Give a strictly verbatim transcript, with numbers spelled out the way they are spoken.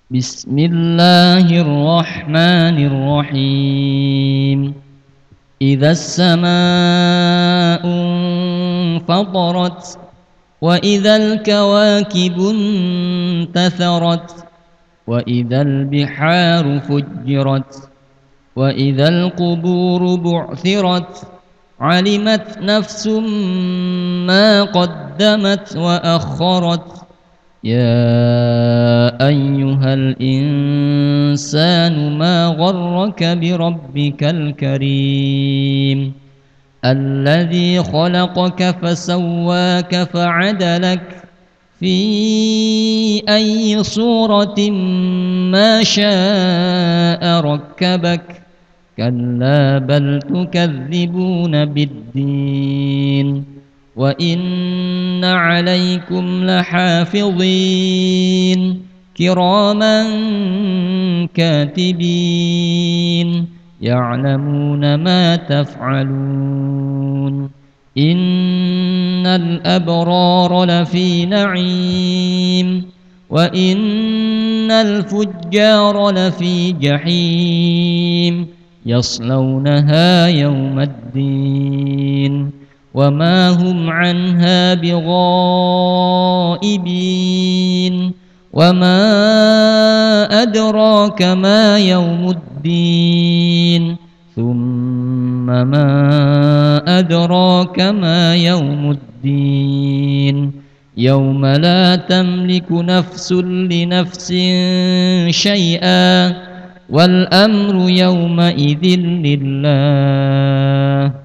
بسم الله الرحمن الرحيم إذا السماء انفطرت وإذا الكواكب انتثرت وإذا البحار فجرت وإذا القبور بعثرت علمت نفس ما قدمت وأخرت يا أيها الإنسان ما غرك بربك الكريم الذي خلقك فسواك فعدلك في أي صورة ما شاء ركبك كلا بل تكذبون بالدين وإن عليكم لحافظين كراما كاتبين يعلمون ما تفعلون إن الأبرار لفي نعيم وإن الفجار لفي جحيم يصلونها يوم الدين وما هم عنها بغائبين وما أدراك ما يوم الدين ثم ما أدراك ما يوم الدين يوم لا تملك نفس لنفس شيئا والأمر يومئذ لله